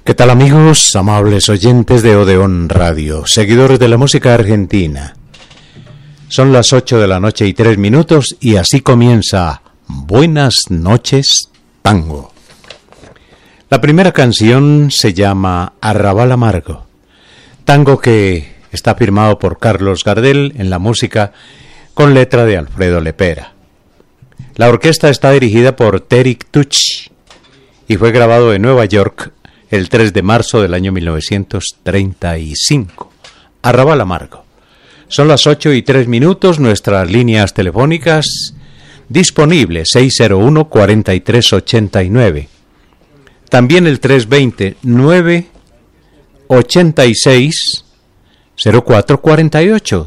¿Qué tal, amigos, amables oyentes de Odeón Radio, seguidores de la música argentina? Son las 8 de la noche y 3 minutos y así comienza Buenas noches, Tango. La primera canción se llama Arrabal Amargo, tango que está firmado por Carlos Gardel en la música con letra de Alfredo Lepera. La orquesta está dirigida por Terik Tucci y fue grabado en Nueva York el 3 de marzo del año 1935. Arrabal Amargo. Son las 8 y 3 minutos, nuestras líneas telefónicas disponibles 601-4389. También el 320-986-0448.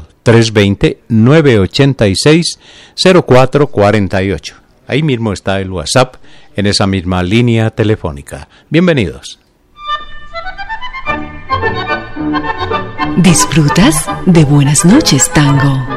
320-986-0448. Ahí mismo está el WhatsApp en esa misma línea telefónica. Bienvenidos. ¿Disfrutas de Buenas noches, Tango?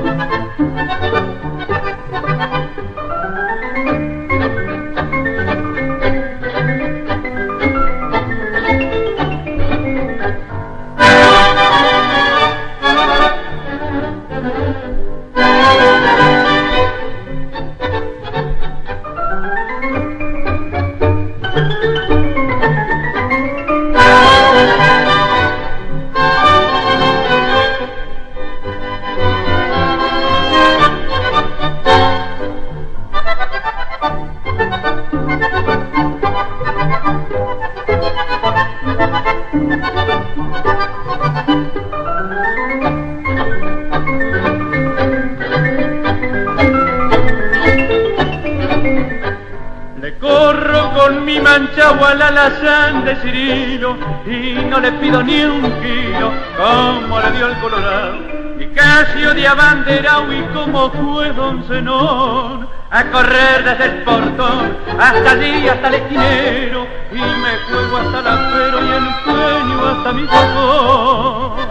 Al alazán de Cirilo y no le pido ni un kilo como le dio el Colorado, y casi odia banderao y como fue don Zenón a correr desde el portón hasta allí, hasta el esquinero, y me juego hasta la pero y empeño hasta mi cajón.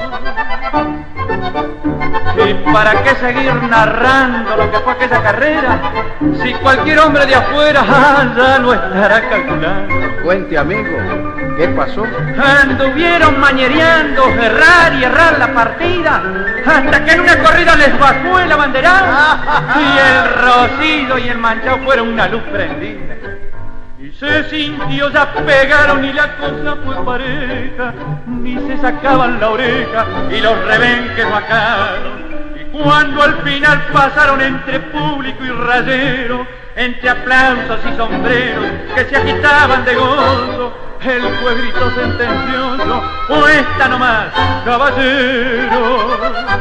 ¿Y para qué seguir narrando lo que fue aquella carrera? Si cualquier hombre de afuera ya lo estará calculando. Cuente, amigo, ¿qué pasó? Anduvieron mañereando, errar y errar la partida, hasta que en una corrida les bajó el abanderado y el rocío y el manchado fueron una luz prendida. Y se sintió, ya pegaron y la cosa fue pareja, ni se sacaban la oreja y los rebenques bajaron. Y cuando al final pasaron entre público y rayero, entre aplausos y sombreros que se agitaban de gozo, el juez gritó sentencioso: ¡Puesta nomás, caballero!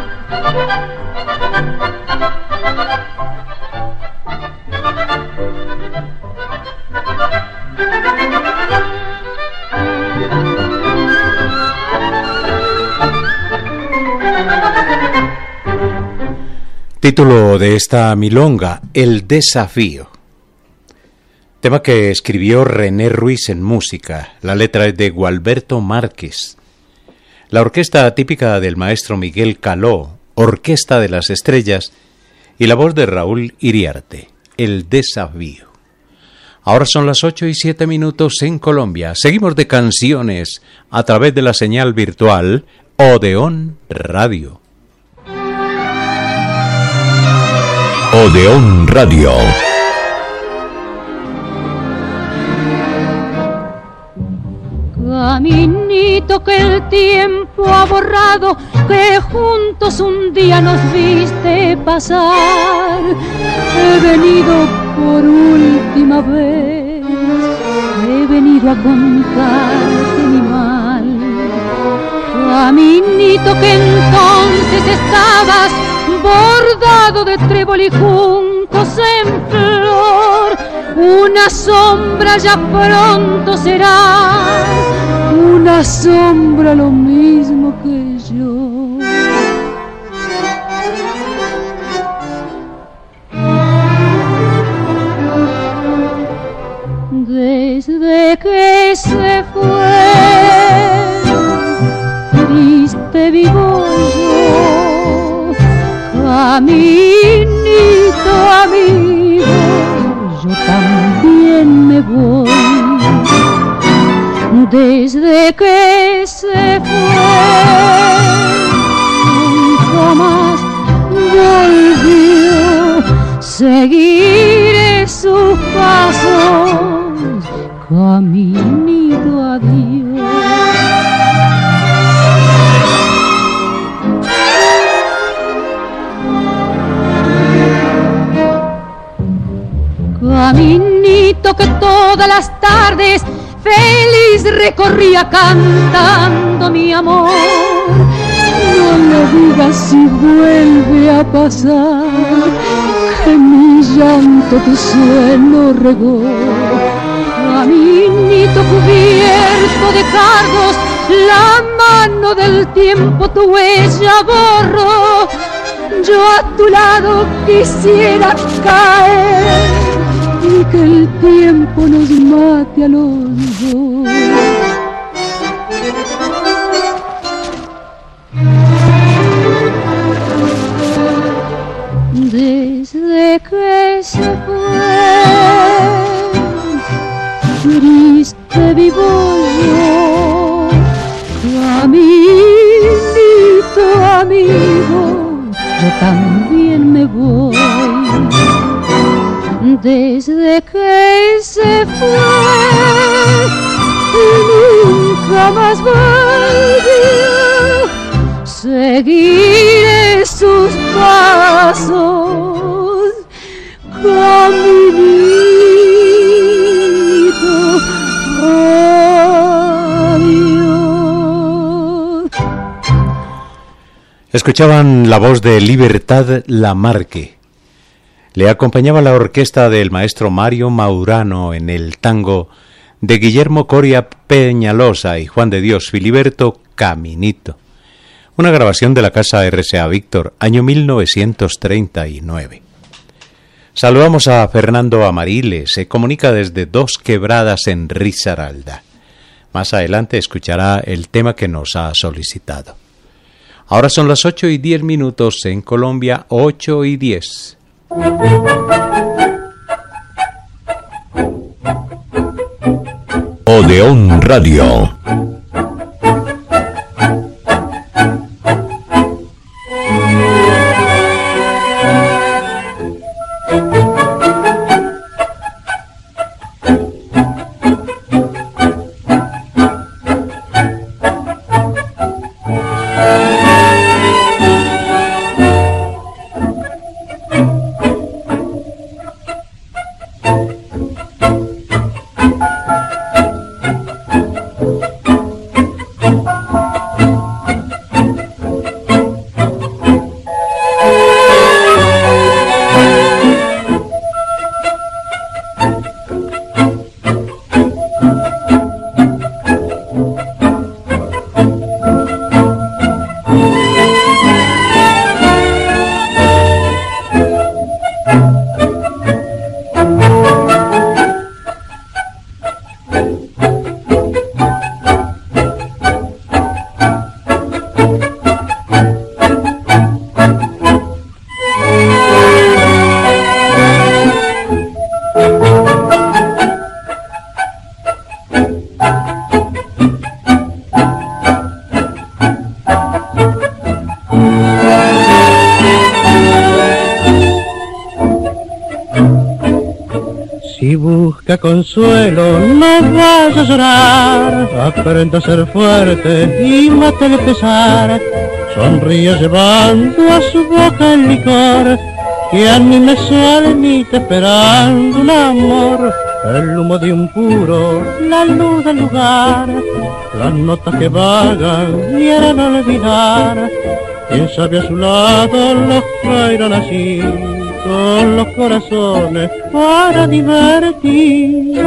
Título de esta milonga: El desafío. Tema que escribió René Ruiz en música. La letra es de Gualberto Márquez. La orquesta típica del maestro Miguel Caló, Orquesta de las Estrellas, y la voz de Raúl Iriarte. El desafío. Ahora son las 8 y 7 minutos en Colombia. Seguimos de canciones a través de la señal virtual Odeón Radio. Odeón Radio. Caminito que el tiempo ha borrado, que juntos un día nos viste pasar. He venido por última vez, he venido a contarte mi mal. Caminito que entonces estabas bordado de trébol y juncos en flor, una sombra ya pronto serás, una sombra lo mismo que yo. Desde que se fue, triste vivo yo, caminito amigo, yo también me voy. desde que se fue, nunca más volvió. Seguiré sus pasos, caminito a Dios. Caminito que todas las tardes feliz recorría cantando mi amor. No le digas si vuelve a pasar, que mi llanto tu suelo regó. Caminito cubierto de cargos, la mano del tiempo tu huella borró. Yo a tu lado quisiera caer y que el tiempo nos mate a los dos. Desde que se fue, triste vivo yo, caminito amigo, yo también me voy. Desde que se fue, nunca más volvió. Seguiré sus pasos, caminito a Dios. Escuchaban la voz de Libertad Lamarque. Le acompañaba la orquesta del maestro Mario Maurano en el tango de Guillermo Coria Peñalosa y Juan de Dios Filiberto, Caminito. Una grabación de la casa RCA Víctor, año 1939. Saludamos a Fernando Amarile, se comunica desde Dos Quebradas en Risaralda. Más adelante escuchará el tema que nos ha solicitado. Ahora son las 8:10 en Colombia, 8:10. Odeón Radio. Consuelo, no vayas a llorar, aprende a ser fuerte y mate el pesar. Sonríe llevando a su boca el licor, que anime su almita esperando un amor. El humo de un puro, la luz del lugar, las notas que vagan y harán olvidar. Quien sabe a su lado los traerán así, con los corazones para divertir.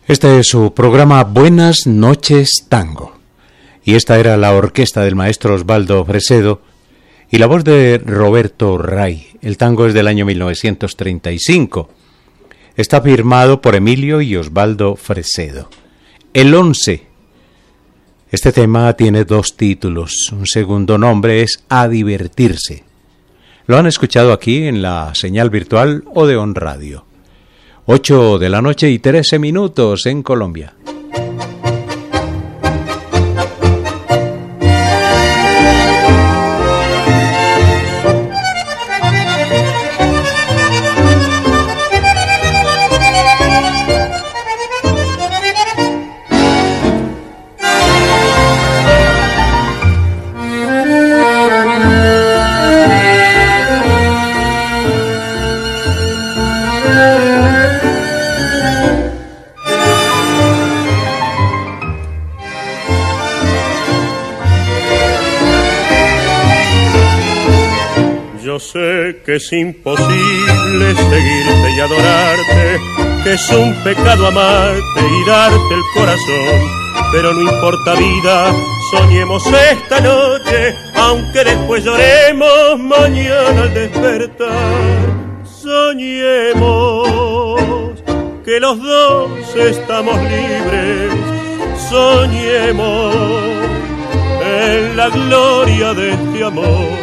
Este es su programa Buenas noches Tango. Y esta era la orquesta del maestro Osvaldo Fresedo y la voz de Roberto Ray. El tango es del año 1935. Está firmado por Emilio y Osvaldo Fresedo. El 11. Este tema tiene dos títulos. Un segundo nombre es A Divertirse. Lo han escuchado aquí en la señal virtual Odeón Radio. 8 de la noche y 13 minutos en Colombia. Sé que es imposible seguirte y adorarte, que es un pecado amarte y darte el corazón, pero no importa vida, soñemos esta noche, aunque después lloremos mañana al despertar. Soñemos que los dos estamos libres, soñemos en la gloria de este amor.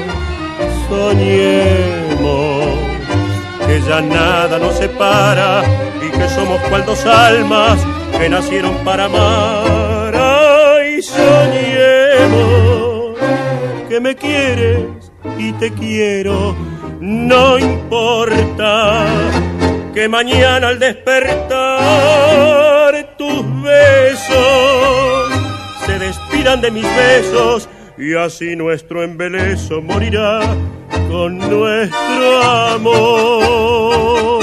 Soñemos que ya nada nos separa y que somos cual dos almas que nacieron para amar. Ay, soñemos que me quieres y te quiero, no importa que mañana al despertar tus besos se despidan de mis besos y así nuestro embeleso morirá con nuestro amor.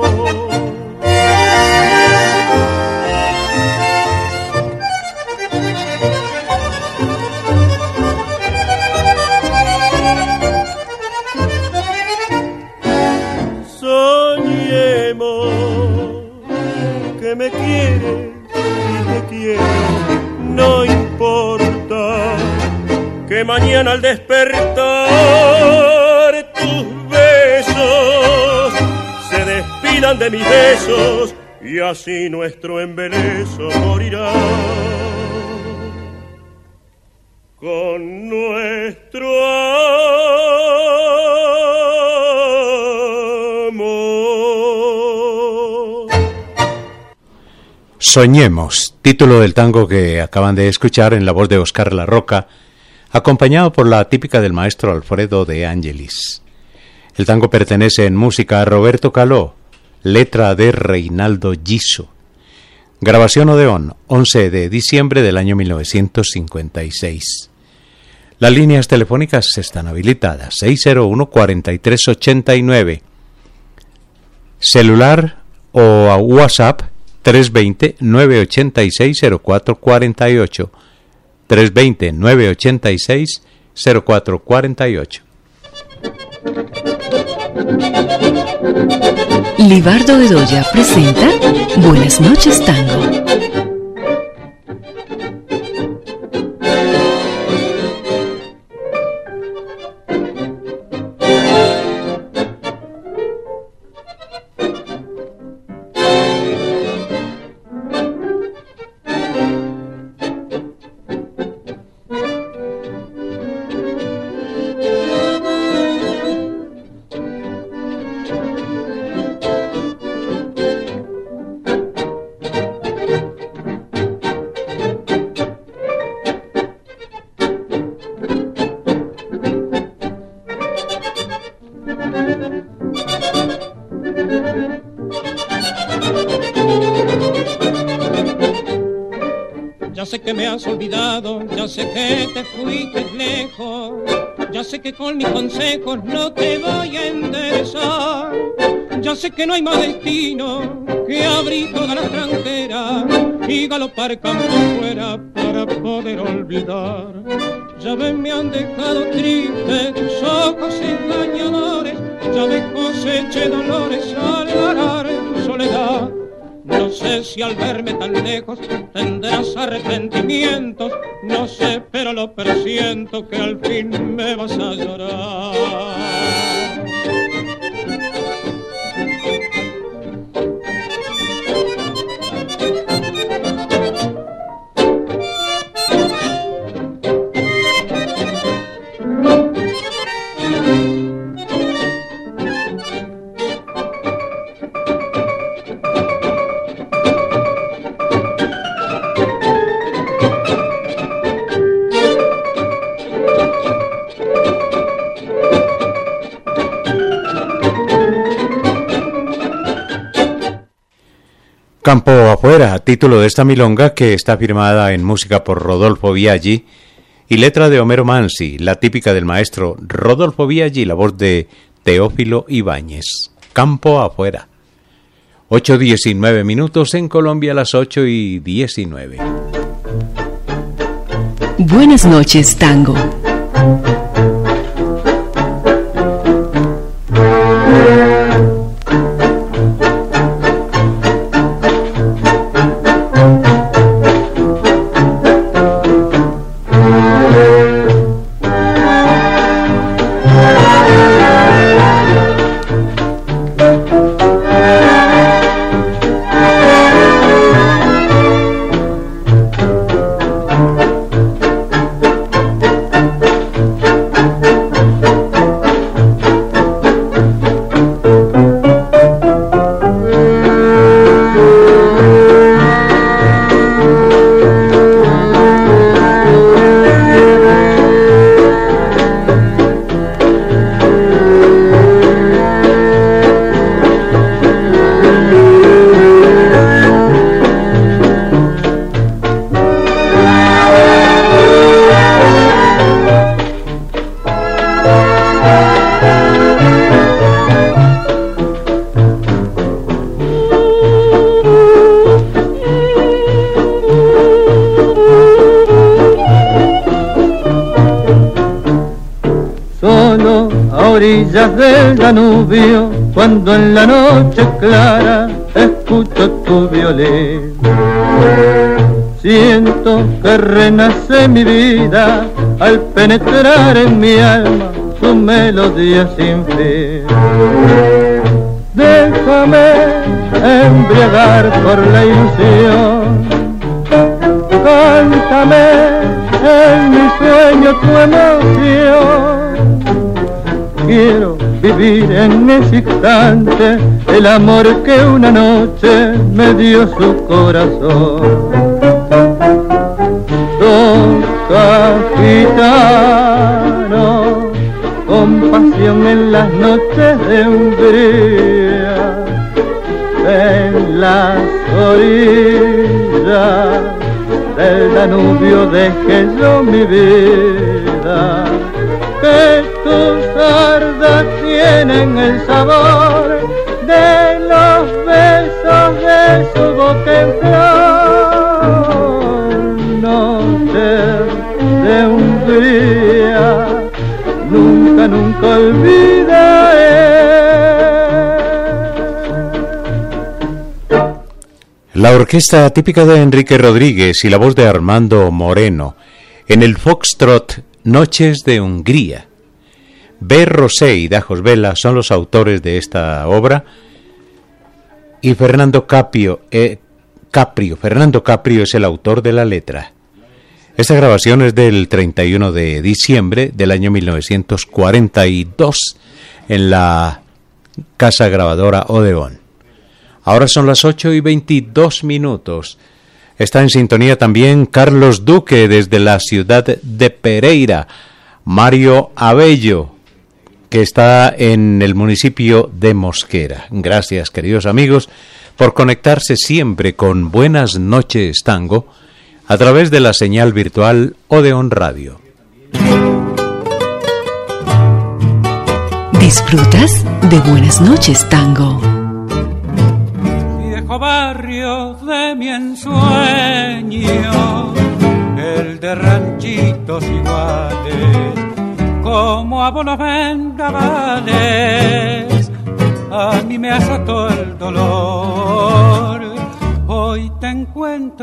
Soñemos que me quieres y te quiero, no importa que mañana al despertar tus besos se despidan de mis besos y así nuestro embeleso morirá con nuestro amor. Soñemos, título del tango que acaban de escuchar en la voz de Oscar La Roca, acompañado por la típica del maestro Alfredo de Angelis. El tango pertenece en música a Roberto Caló, letra de Reinaldo Giso. Grabación Odeón, 11 de diciembre del año 1956. Las líneas telefónicas están habilitadas, 601-4389. Celular o a WhatsApp, 320-986-0448. 320-986-0448. Libardo Bedoya presenta Buenas noches Tango. Ya sé que me has olvidado, ya sé que te fuiste lejos, ya sé que con mis consejos no te voy a enderezar, ya sé que no hay más destino que abrir toda la extranjera y galopar campo fuera para poder olvidar. Ya ves, me han dejado triste tus ojos engañadores, ya ves, coseché dolores al arar tu soledad. No sé si al verme tan lejos tendrás arrepentimientos, no sé, pero lo presiento que al fin me vas a llorar. Campo afuera, título de esta milonga que está firmada en música por Rodolfo Biaggi y letra de Homero Mansi, la típica del maestro Rodolfo Biaggi, la voz de Teófilo Ibáñez. Campo afuera. 8:19 minutos en Colombia, las 8:19. Buenas noches, tango. Del Danubio, cuando en la noche clara escucho tu violín, siento que renace mi vida al penetrar en mi alma su melodía sin fin. Déjame embriagar por la ilusión, cántame en mi sueño tu emoción. Quiero vivir en ese instante el amor que una noche me dio su corazón. Toca, gitano, con pasión en las noches de Hungría, en las orillas del Danubio dejé yo mi vida. Que tus sardas tienen el sabor de los besos de su boca en flor. Noche de Hungría, nunca, nunca olvidaré. La orquesta típica de Enrique Rodríguez y la voz de Armando Moreno en el Foxtrot Noches de Hungría. B. Rosé y Dajos Vela son los autores de esta obra y Fernando Caprio es el autor de la letra. Esta grabación es del 31 de diciembre del año 1942 en la casa grabadora Odeón. Ahora son las 8:22 minutos. Está en sintonía también Carlos Duque desde la ciudad de Pereira, Mario Abello, que está en el municipio de Mosquera. Gracias, queridos amigos, por conectarse siempre con Buenas Noches Tango a través de la señal virtual Odeón Radio. ¿Disfrutas de Buenas Noches Tango? Barrio de mi ensueño, el de ranchitos iguales, como abonos vendavales, a mí me azotó el dolor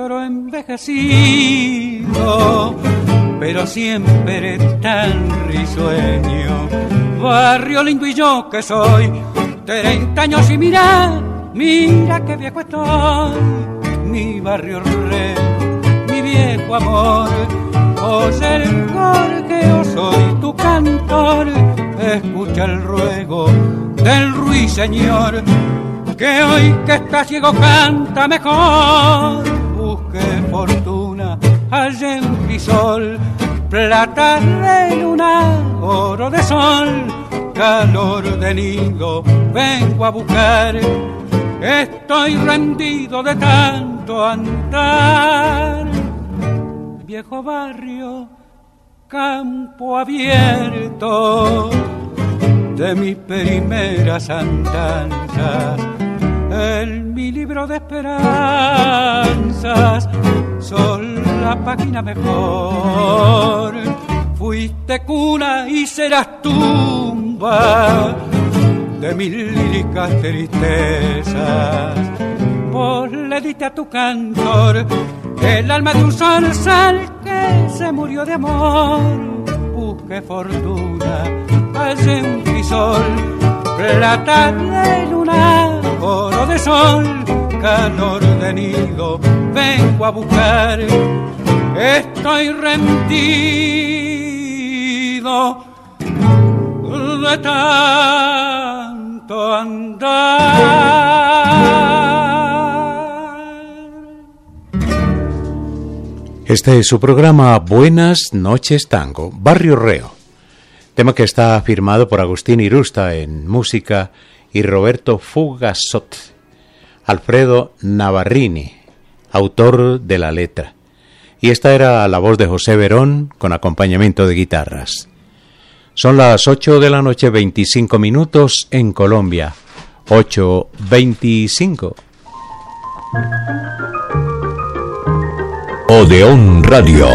oro envejecido, pero siempre tan risueño. Barrio lindo y yo que soy 30 años y mira que viejo estoy. Mi barrio rey, mi viejo amor, oye el Jorge, yo soy tu cantor. Escucha el ruego del ruiseñor, que hoy que está ciego canta mejor. Busque fortuna allá en crisol, plata de luna, oro de sol, calor de nido vengo a buscar. Estoy rendido de tanto andar. Viejo barrio, campo abierto de mis primeras andanzas, en mi libro de esperanzas, son la página mejor. Fuiste cuna y serás tumba de mis líricas tristezas. Vos le diste a tu cantor el alma de un zorzal que se murió de amor. Busque fortuna allá en crisol, plata de luna, oro de sol, calor de nido vengo a buscar. Estoy rendido de tanto andar. Este es su programa Buenas noches Tango, Barrio Reo. Tema que está firmado por Agustín Irusta en música y Roberto Fugasot. Alfredo Navarrini, autor de la letra. Y esta era la voz de José Verón con acompañamiento de guitarras. Son las 8 de la noche, 25 minutos en Colombia. 8:25. Odeón Radio.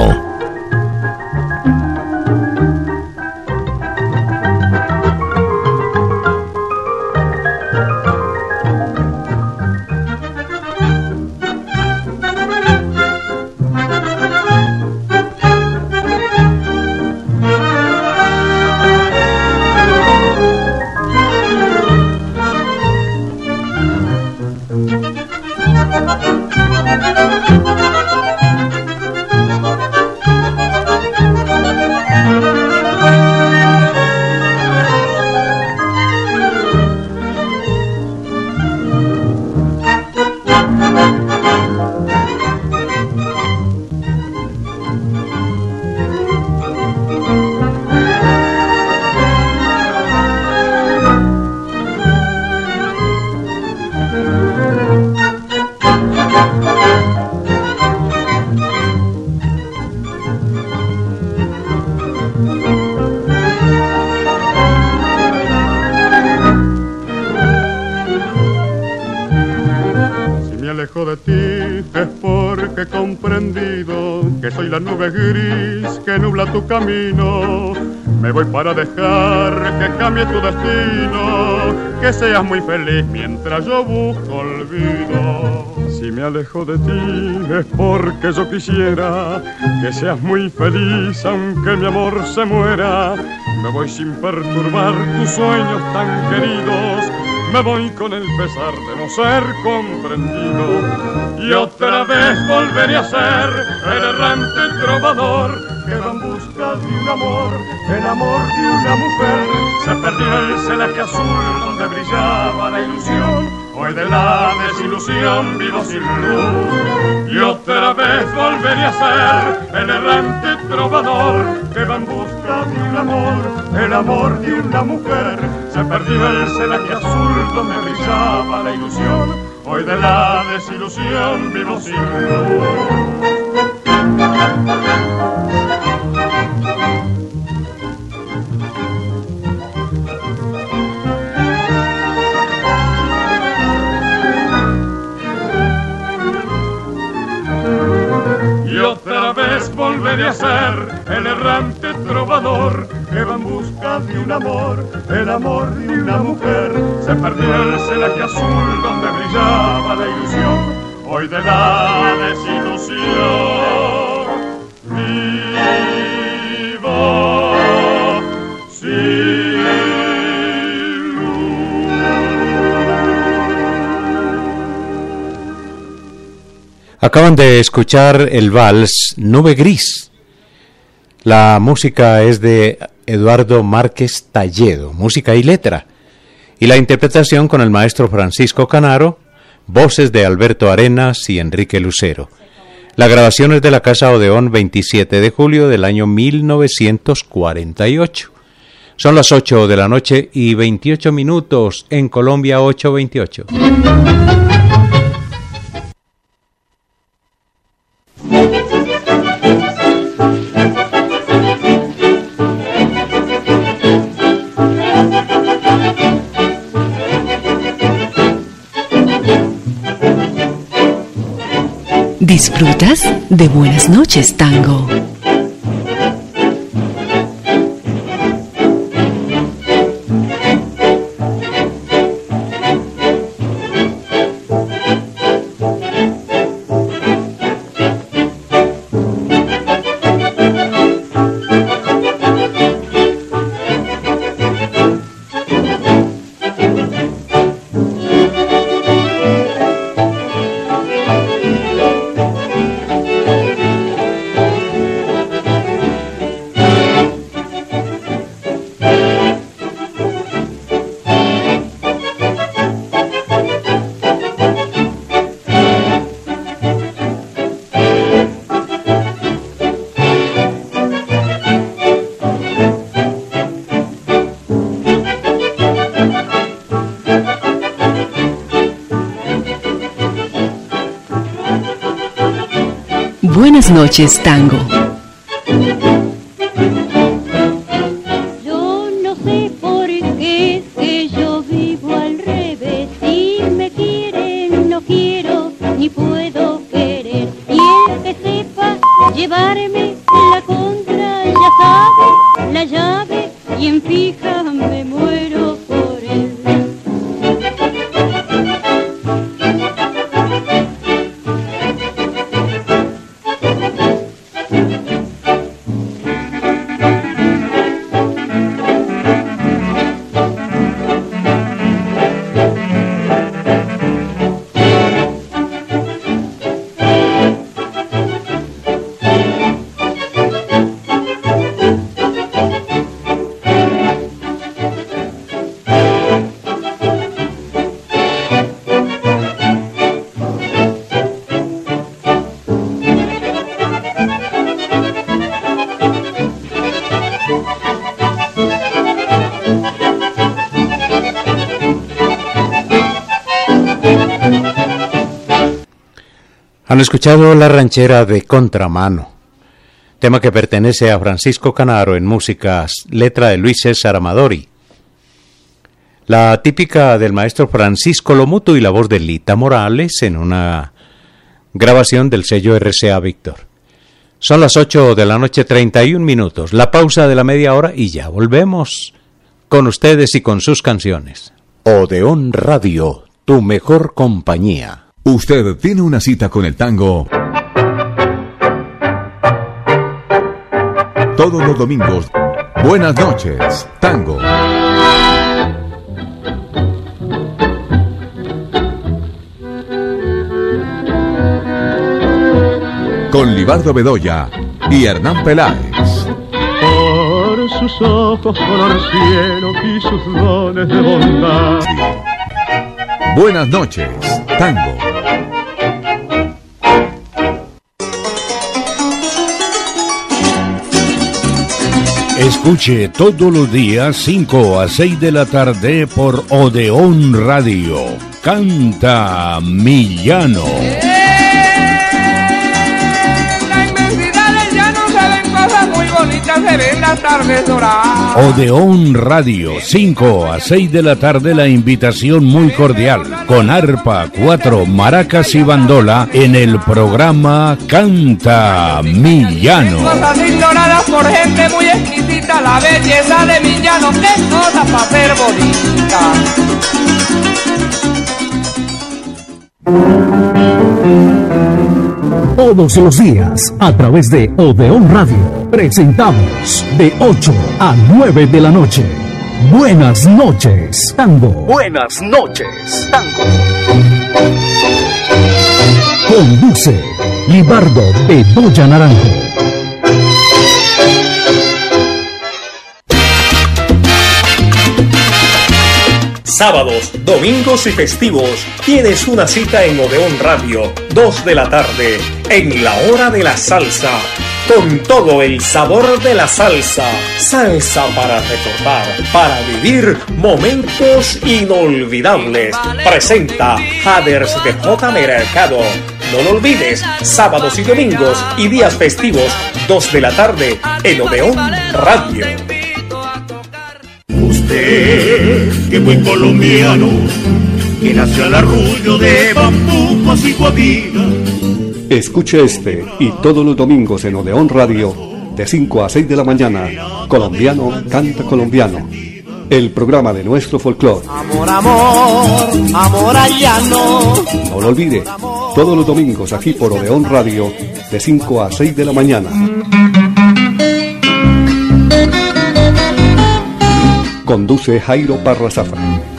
La nube gris que nubla tu camino, me voy para dejar que cambie tu destino, que seas muy feliz mientras yo busco olvido. Si me alejo de ti es porque yo quisiera que seas muy feliz aunque mi amor se muera. Me voy sin perturbar tus sueños tan queridos, me voy con el pesar de no ser comprendido. Y otra vez volveré a ser el errante trovador que va en busca de un amor, el amor de una mujer. Se perdió el celaje azul donde brillaba la ilusión, hoy de la desilusión vivo sin luz. Y otra vez volveré a ser el errante trovador que va en busca de un amor, el amor de una mujer. Se perdió el celaje azul donde brillaba la ilusión, hoy de la desilusión vivo sin luz. Y otra vez volveré a ser el errante trovador que va en busca de un amor, el amor de una mujer. Se perdió el celaje azul donde brillaba la ilusión, hoy de la desilusión Acaban de escuchar el vals Nube Gris. La música es de Eduardo Márquez Talledo, música y letra. Y la interpretación con el maestro Francisco Canaro, voces de Alberto Arenas y Enrique Lucero. La grabación es de la Casa Odeón, 27 de julio del año 1948. Son las 8 de la noche y 28 minutos, en Colombia 8:28. ¿Disfrutas de Buenas noches, Tango? Buenas noches, Tango. Yo no sé por qué es que yo vivo al revés. Si me quieren no quiero ni puedo querer. Y el que sepa llevarme la contra ya sabe la llave y en fija me muero por él. Han escuchado la ranchera de Contramano, tema que pertenece a Francisco Canaro en músicas, letra de Luis César Amadori. La típica del maestro Francisco Lomuto y la voz de Lita Morales en una grabación del sello RCA Víctor. Son las 8 de la noche, 31 minutos, la pausa de la media hora y ya volvemos con ustedes y con sus canciones. Odeón Radio, tu mejor compañía. Usted tiene una cita con el tango todos los domingos. Buenas noches, Tango. Con Libardo Bedoya y Hernán Peláez. Por sus ojos color cielo y sus dones de bondad. Buenas noches, Tango. Escuche todos los días 5 a 6 de la tarde por Odeón Radio. Canta Millano. La inmensidad del llano se ven cosas muy bonitas, se ven las tardes doradas. Odeón Radio, 5 a 6 de la tarde, la invitación muy cordial. Con arpa, 4 maracas y bandola en el programa Canta Millano. Cosas ignoradas por gente muy exquisita, la belleza de Millano, qué cosa para ser bonita. Todos los días, a través de Odeón Radio, presentamos de 8 a 9 de la noche. Buenas noches, Tango. Buenas noches, Tango. Conduce Libardo Bedoya Naranjo. Sábados, domingos y festivos tienes una cita en Odeón Radio, 2 de la tarde, en la hora de la salsa, con todo el sabor de la salsa. Salsa para recordar, para vivir momentos inolvidables. Presenta Haders de J. Mercado. No lo olvides, sábados y domingos y días festivos, 2 de la tarde, en Odeón Radio. Usted, que buen colombiano, que nació al arrullo de bambucos y guabinas. Escuche este y todos los domingos en Odeón Radio, de 5 a 6 de la mañana, Colombiano Canta Colombiano, el programa de nuestro folclore. Amor, amor, amor allano. No lo olvide, todos los domingos aquí por Odeón Radio, de 5 a 6 de la mañana. Conduce Jairo Parra Zafra.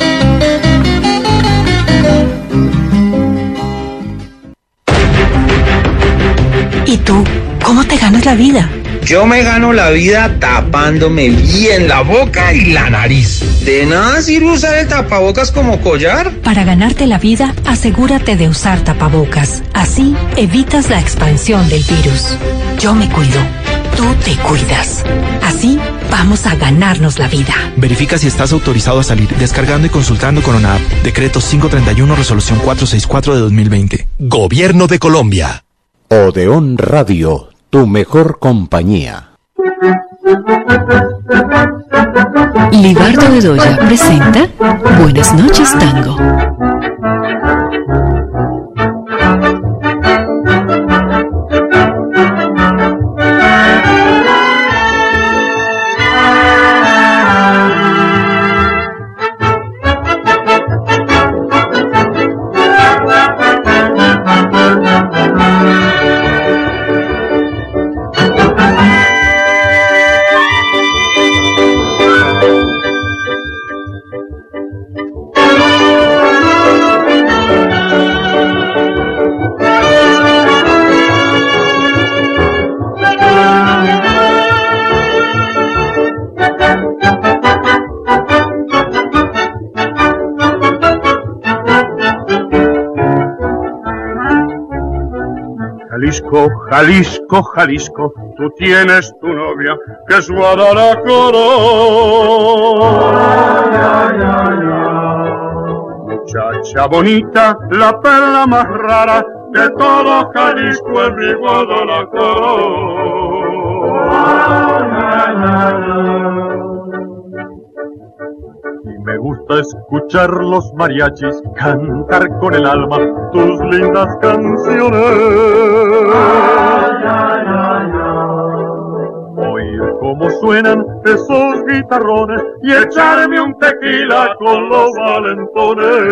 ¿Y tú? ¿Cómo te ganas la vida? Yo me gano la vida tapándome bien la boca y la nariz. ¿De nada sirve usar el tapabocas como collar? Para ganarte la vida, asegúrate de usar tapabocas. Así evitas la expansión del virus. Yo me cuido. Tú te cuidas. Así vamos a ganarnos la vida. Verifica si estás autorizado a salir descargando y consultando con una app. Decreto 531, resolución 464 de 2020. Gobierno de Colombia. Odeón Radio, tu mejor compañía. Libardo Bedoya presenta Buenas noches, Tango. Jalisco, Jalisco, Jalisco, tú tienes tu novia, que es Guadalajara. Muchacha bonita, la perla más rara de todo Jalisco es mi Guadalajara. Me gusta escuchar los mariachis cantar con el alma tus lindas canciones. Oír cómo suenan esos guitarrones y echarme un tequila con los valentones.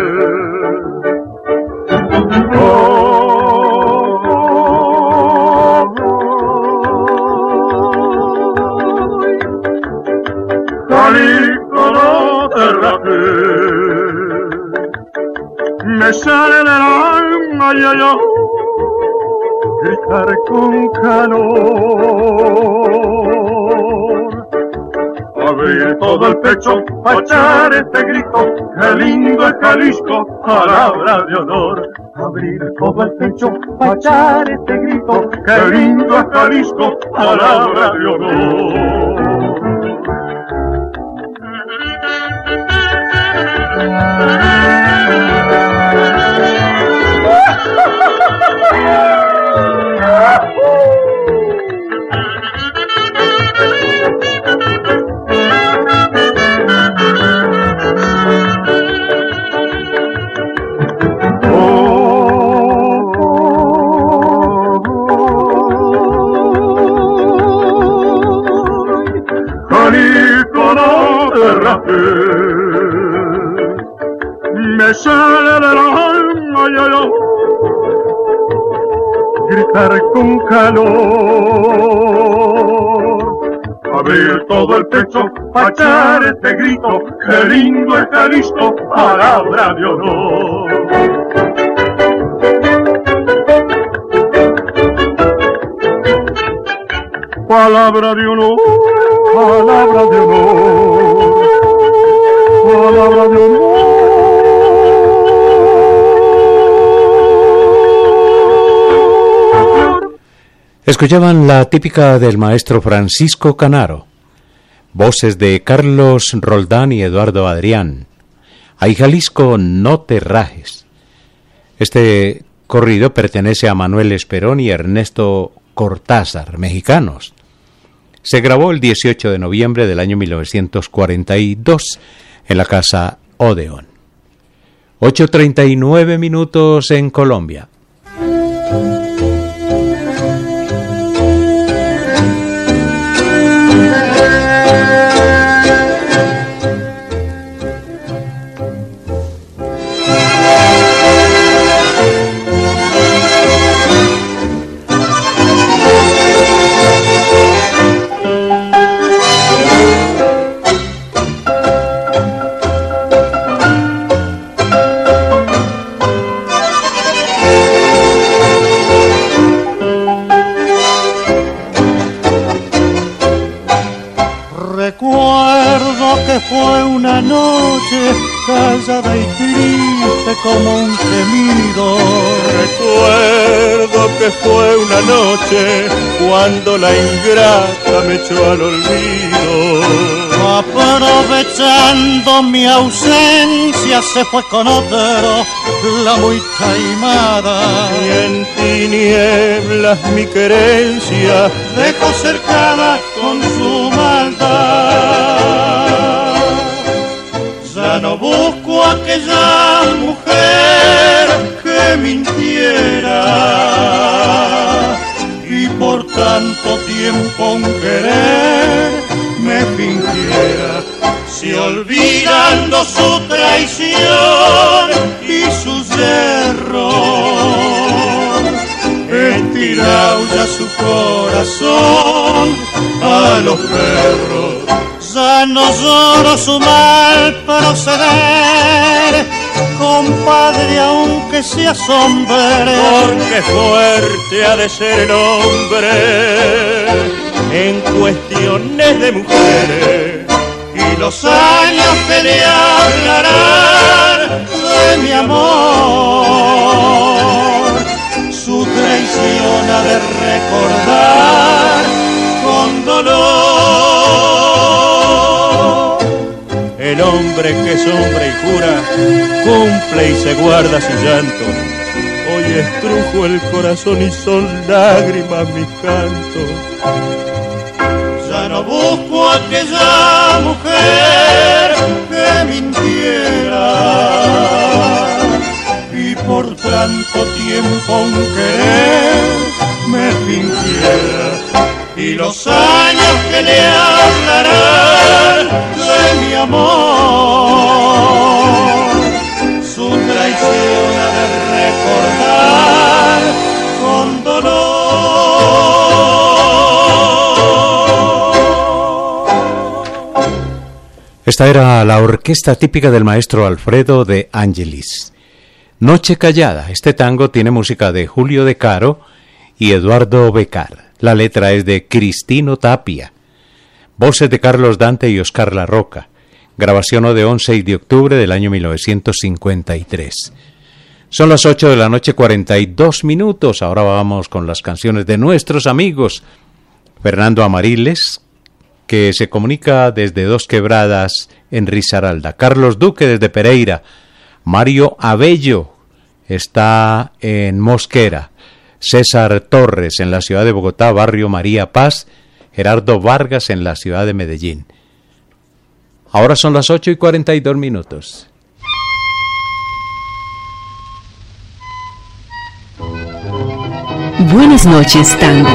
Jalisco, no te rajes, me sale del alma, ay, ay, ay, gritar con calor, abrir todo el pecho para echar este grito, qué lindo es Jalisco, palabra de honor. Abrir todo el pecho para echar este grito, qué lindo es Jalisco, palabra de honor. Me sale del alma, ay, ay, ay, gritar con calor. Abrir todo el pecho para echar este grito, que lindo está listo, palabra de honor. Palabra de honor, palabra de honor, palabra de honor. Escuchaban la típica del maestro Francisco Canaro, voces de Carlos Roldán y Eduardo Adrián. Ay Jalisco, no te rajes. Este corrido pertenece a Manuel Esperón y Ernesto Cortázar, mexicanos. Se grabó el 18 de noviembre del año 1942 en la Casa Odeón. 8:39 minutos en Colombia. Fue una noche callada y triste como un gemido. Recuerdo que fue una noche cuando la ingrata me echó al olvido. Aprovechando mi ausencia se fue con otro, la muy taimada. Y en tinieblas mi querencia dejó cercada con su maldad. Ya no busco a aquella mujer que mintiera y por tanto tiempo un querer me fingiera. Si olvidando su traición y sus error, he tirado ya su corazón a los perros. Ya no lloro su mal proceder, compadre, aunque se asombre. Porque fuerte ha de ser el hombre en cuestiones de mujeres. Y los años que le hablarán de mi amor, su traición ha de recordar con dolor. El hombre que es hombre y jura, cumple y se guarda su llanto. Hoy estrujo el corazón y son lágrimas mis cantos. Ya no busco a aquella mujer que mintiera y por tanto tiempo un querer me fingiera. Y los años que le hablarán de mi amor, su traición ha de recordar con dolor. Esta era la orquesta típica del maestro Alfredo de Angelis. Noche Callada. Este tango tiene música de Julio De Caro y Eduardo Becar. La letra es de Cristino Tapia. Voces de Carlos Dante y Oscar La Roca. Grabación Odeón 6 de octubre del año 1953. Son las 8 de la noche 42 minutos. Ahora vamos con las canciones de nuestros amigos. Fernando Amariles, que se comunica desde Dos Quebradas en Risaralda. Carlos Duque desde Pereira. Mario Abello está en Mosquera. César Torres en la ciudad de Bogotá, barrio María Paz. Gerardo Vargas en la ciudad de Medellín. Ahora son las 8:42 minutos. Buenas noches, tango.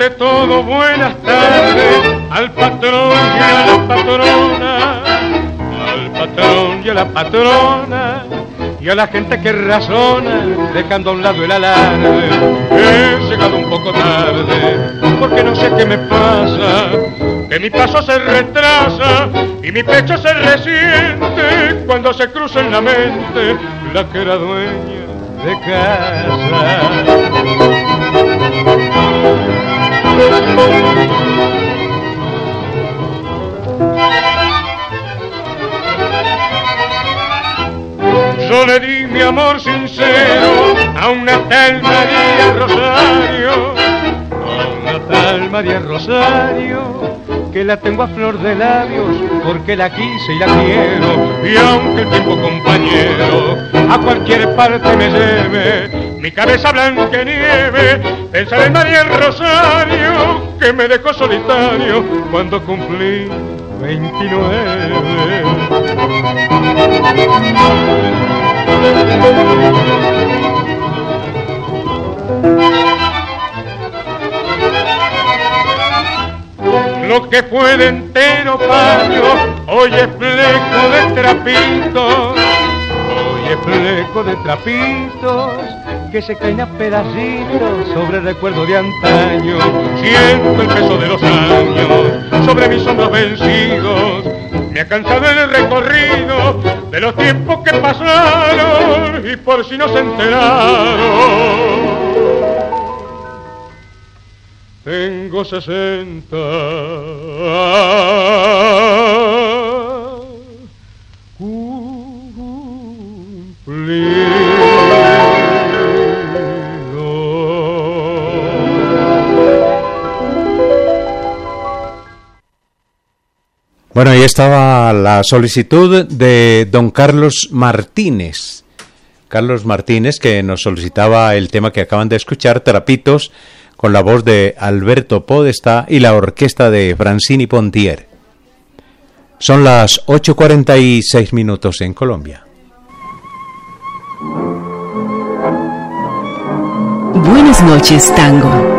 ante todo buenas tardes al patrón y a la patrona, al patrón y a la patrona, y a la gente que razona, dejando a un lado el alarde. He llegado un poco tarde, porque no sé qué me pasa, que mi paso se retrasa y mi pecho se resiente cuando se cruza en la mente la que era dueña de casa. Yo le di mi amor sincero a una tal María Rosario, a una tal María Rosario, que la tengo a flor de labios porque la quise y la quiero. Y aunque el tiempo compañero a cualquier parte me lleve, mi cabeza blanca nieve, pensar en María Rosario, que me dejó solitario cuando cumplí 29. Lo que fue de entero paño, hoy es fleco de trapitos, hoy es fleco de trapitos, que se caen a pedacitos sobre el recuerdo de antaño. Siento el peso de los años sobre mis hombros vencidos, me ha cansado el recorrido de los tiempos que pasaron, y por si no se enteraron, tengo 60. Bueno, ahí estaba la solicitud de don Carlos Martínez. Carlos Martínez, que nos solicitaba el tema que acaban de escuchar, Trapitos, con la voz de Alberto Podestá y la orquesta de Francini Pontier. Son las 8:46 en Colombia. Buenas noches, tango.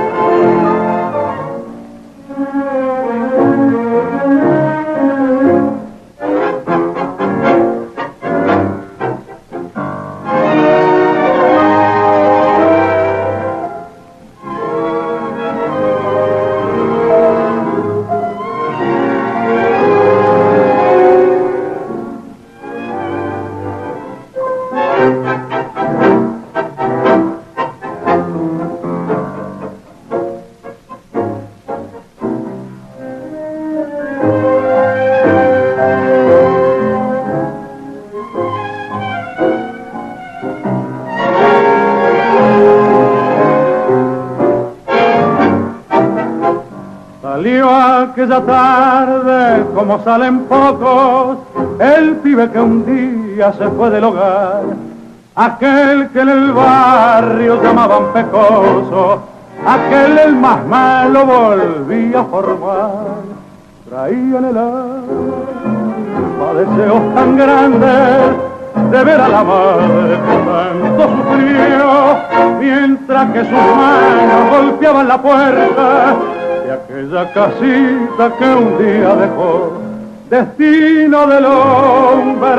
Aquella tarde, como salen pocos, el pibe que un día se fue del hogar, aquel que en el barrio llamaban pecoso, aquel el más malo volvía a formar, traía en el alma deseos tan grandes de ver a la madre que tanto sufrió, mientras que sus manos golpeaban la puerta de aquella casita que un día dejó. Destino del hombre,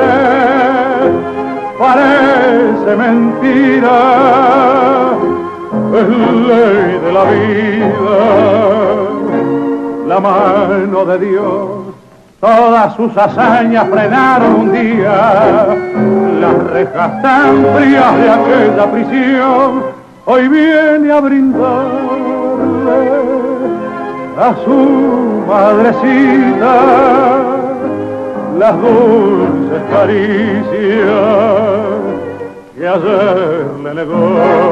parece mentira, es ley de la vida, la mano de Dios. Todas sus hazañas frenaron un día, las rejas tan frías de aquella prisión, hoy viene a brindarle a su madrecita las dulces caricias que ayer le negó.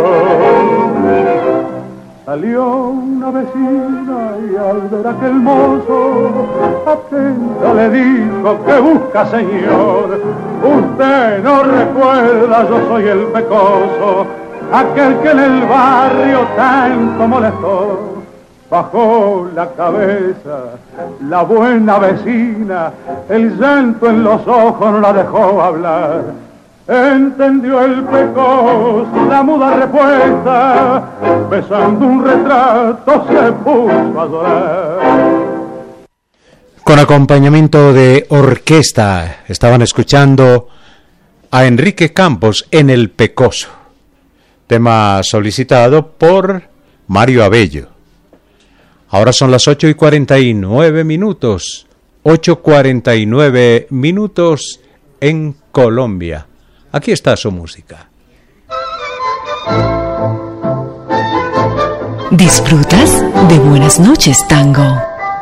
Salió una vecina y al ver aquel mozo atenta le dijo: ¿qué busca, señor? Usted no recuerda, yo soy el pecoso, aquel que en el barrio tanto molestó. Bajó la cabeza la buena vecina, el llanto en los ojos no la dejó hablar. Entendió el pecoso, la muda respuesta, besando un retrato se puso a llorar. Con acompañamiento de orquesta estaban escuchando a Enrique Campos en El Pecoso, tema solicitado por Mario Abello. Ahora son las 8:49 minutos, 8:49 minutos en Colombia. Aquí está su música. ¿Disfrutas de Buenas noches, Tango?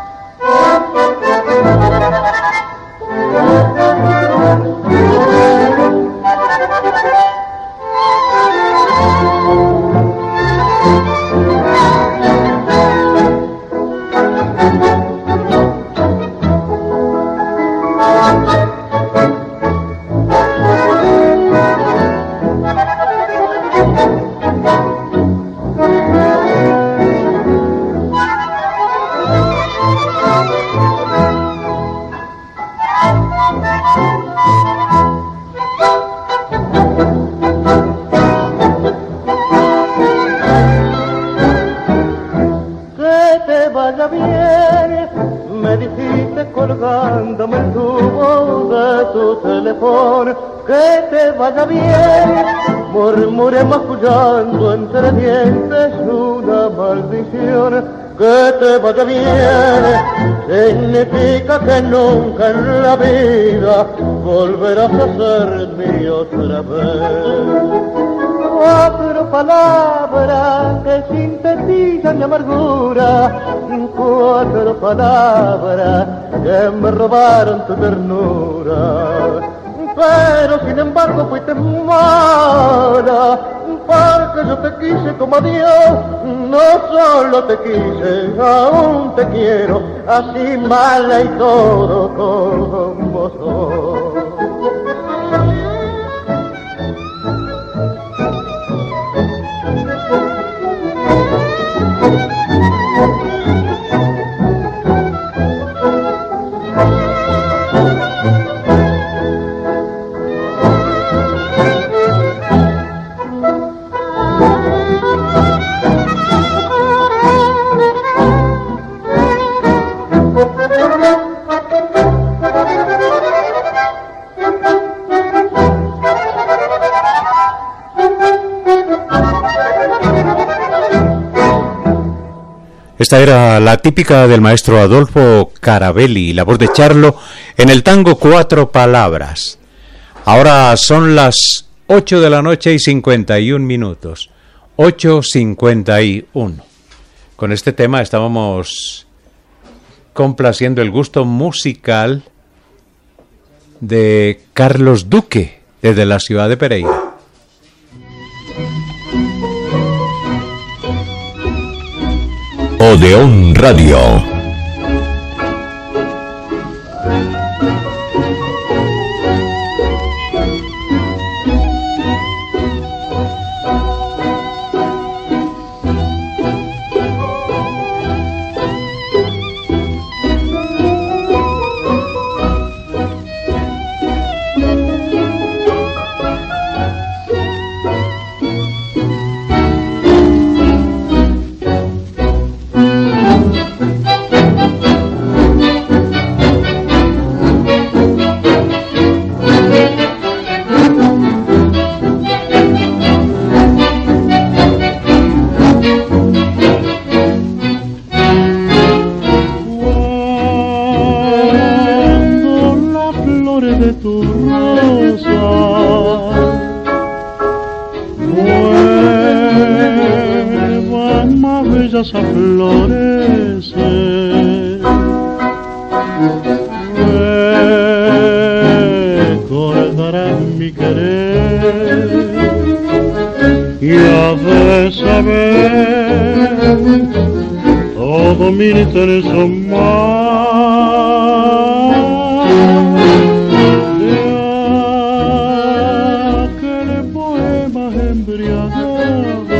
Vaya bien, murmuremos escuchando entre dientes una maldición. Que te vaya bien, significa que nunca en la vida volverás a ser mío otra vez. Cuatro palabras que sintetizan mi amargura, cuatro palabras que me robaron tu ternura. Pero sin embargo fuiste mala, porque yo te quise como a Dios. No solo te quise, aún te quiero, así mala y todo como soy. Esta era la típica del maestro Adolfo Carabelli, la voz de Charlo en el tango Cuatro Palabras. Ahora son las 8 de la noche y 51 minutos. 8:51. Con este tema estábamos complaciendo el gusto musical de Carlos Duque, desde la ciudad de Pereira. Odeón Radio. a florecer. Recordarás mi querer y has de saber todo mi intenso mal de aquel poema embriagado.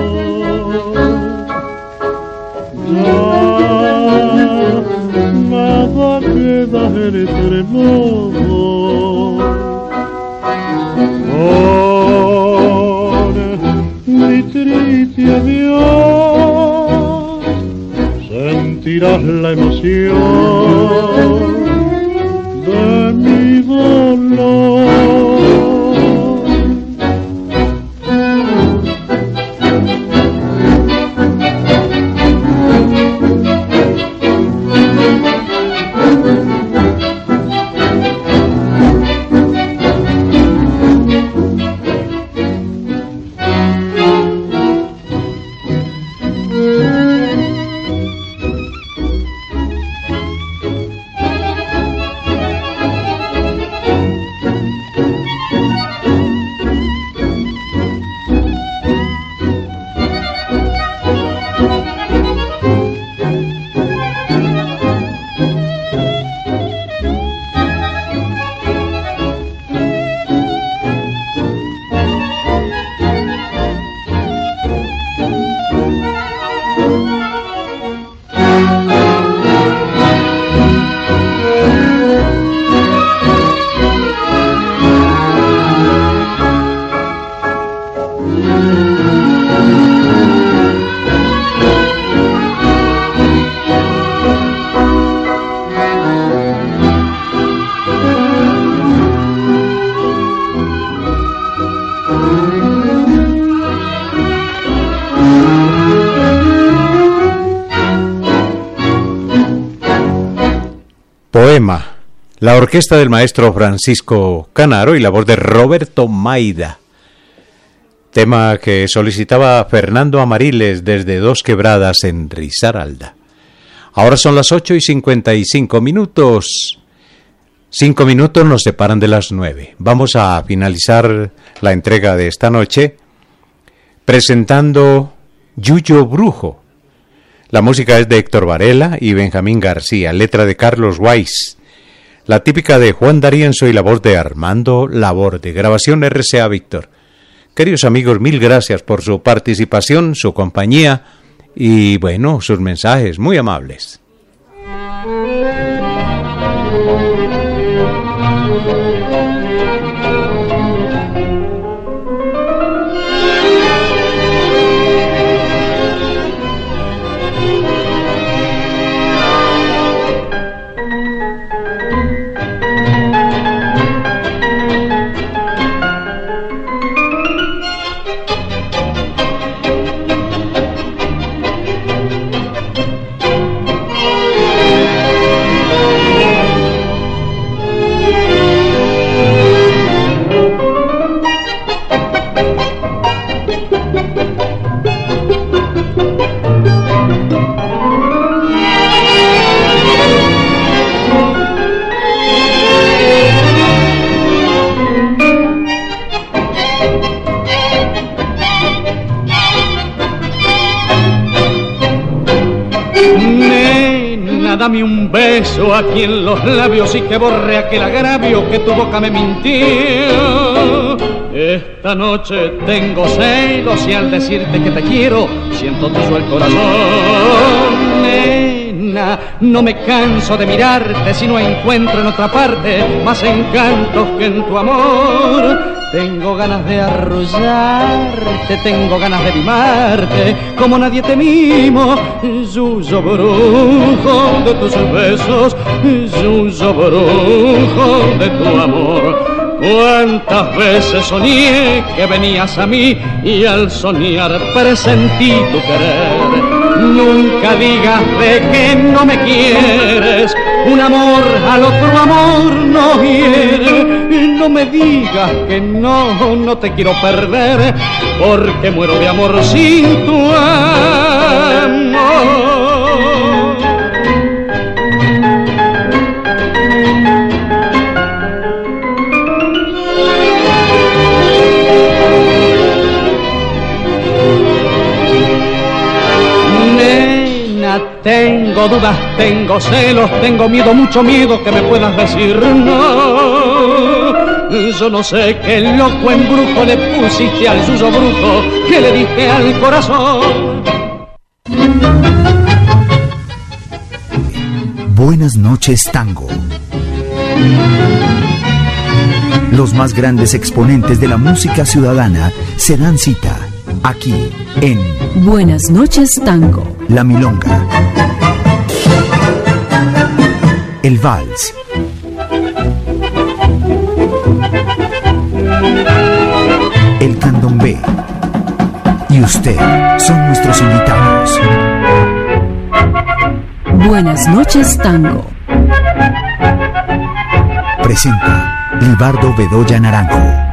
Nada queda entre los dos. Con mi triste adiós, sentirás la emoción de mi dolor. Poema, la orquesta del maestro Francisco Canaro y la voz de Roberto Maida. Tema que solicitaba Fernando Amariles desde Dos Quebradas en Risaralda. Ahora son las 8:55 minutos. 5 minutos nos separan de las 9. Vamos a finalizar la entrega de esta noche presentando Yuyo Brujo. La música es de Héctor Varela y Benjamín García, letra de Carlos Weiss, la típica de Juan D'Arienzo y la voz de Armando Laborde, grabación RCA Víctor. Queridos amigos, mil gracias por su participación, su compañía y, bueno, sus mensajes muy amables. Dame un beso aquí en los labios y que borre aquel agravio que tu boca me mintió. Esta noche tengo celos y al decirte que te quiero siento tuyo el corazón. Nena, no me canso de mirarte si no encuentro en otra parte más encantos que en tu amor. Tengo ganas de arrullarte, tengo ganas de mimarte, como nadie te mimo. Yuyo brujo de tus besos, yuyo brujo de tu amor. Cuántas veces soñé que venías a mí y al soñar presentí tu querer. Nunca digas de que no me quieres, un amor al otro amor no hiere. No me digas que no te quiero perder, porque muero de amor sin tu amor. Tengo dudas, tengo celos, tengo miedo, mucho miedo que me puedas decir no. Yo no sé qué loco embrujo le pusiste al yuyo brujo que le dije al corazón. Buenas noches, tango. Los más grandes exponentes de la música ciudadana se dan cita aquí en Buenas noches, tango. La milonga, el vals, el candombe y usted son nuestros invitados. Buenas noches, tango. Presenta Libardo Bedoya Naranjo.